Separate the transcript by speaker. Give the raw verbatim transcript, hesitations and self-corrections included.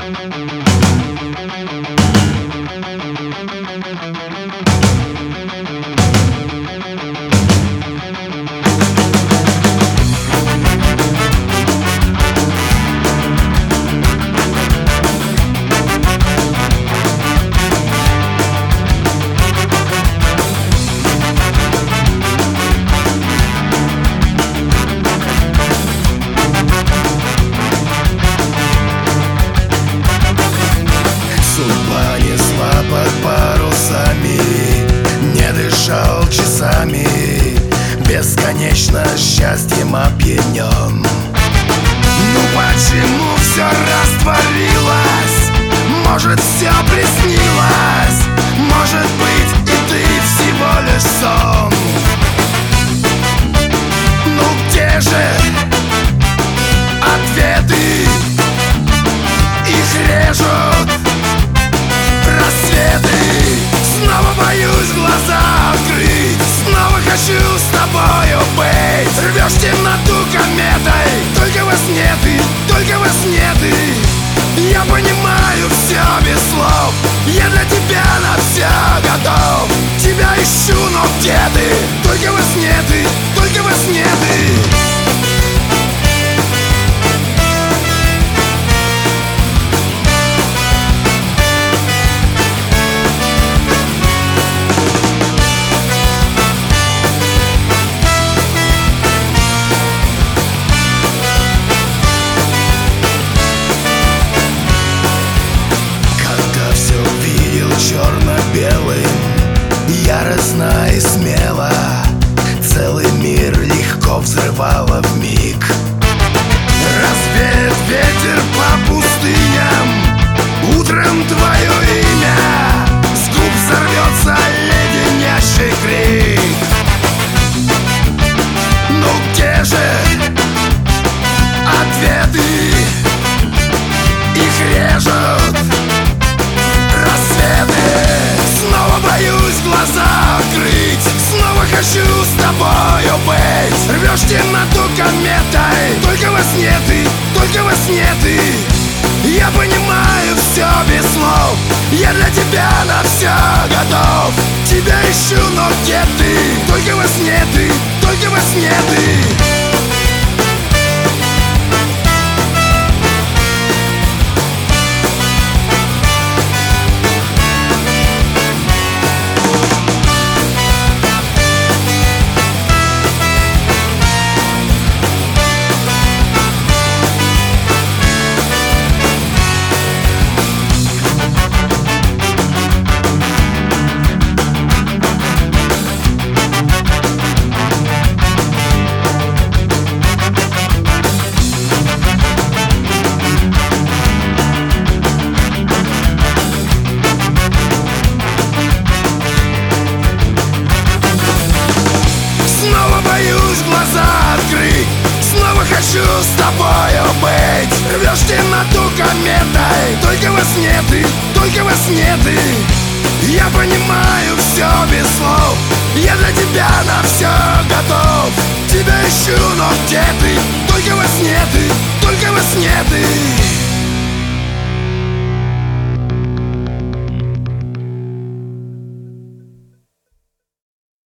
Speaker 1: Судьба несла под парусами, не дышал часами, бесконечно счастьем опьянен. Ну почему все растворилось? Может, все приснилось? Может быть, и ты всего лишь сон? Ну где же ответы? Их режут рассветы. Снова боюсь глаза открыть, снова хочу с тобою быть. Рвешь темноту кометой, только во сне ты, только во сне ты. Я понимаю все без слов, я для тебя на все готов. Тебя ищу, но где ты? Только во сне ты, только во сне ты. Черно-белым, яростно и смело, целый мир легко взрывало вмиг. Развеет ветер по пустыням, утром твое имя с губ сорвется леденящий крик. Ну где же ответы? Их режут рассветы. Снова боюсь глаза открыть, снова хочу с тобою быть. Рвешь темноту кометой, только во сне ты, только во сне ты. Я понимаю все без слов, я для тебя на все готов. Тебя ищу, но где ты? Только во сне ты, только во сне ты. Боюсь глаза открыть, снова хочу с тобою быть. Рвешь темноту кометой, только во сне ты, только во сне ты. Я понимаю все без слов, я для тебя на все готов. Тебя ищу, но где ты? Только во сне ты, только во сне ты.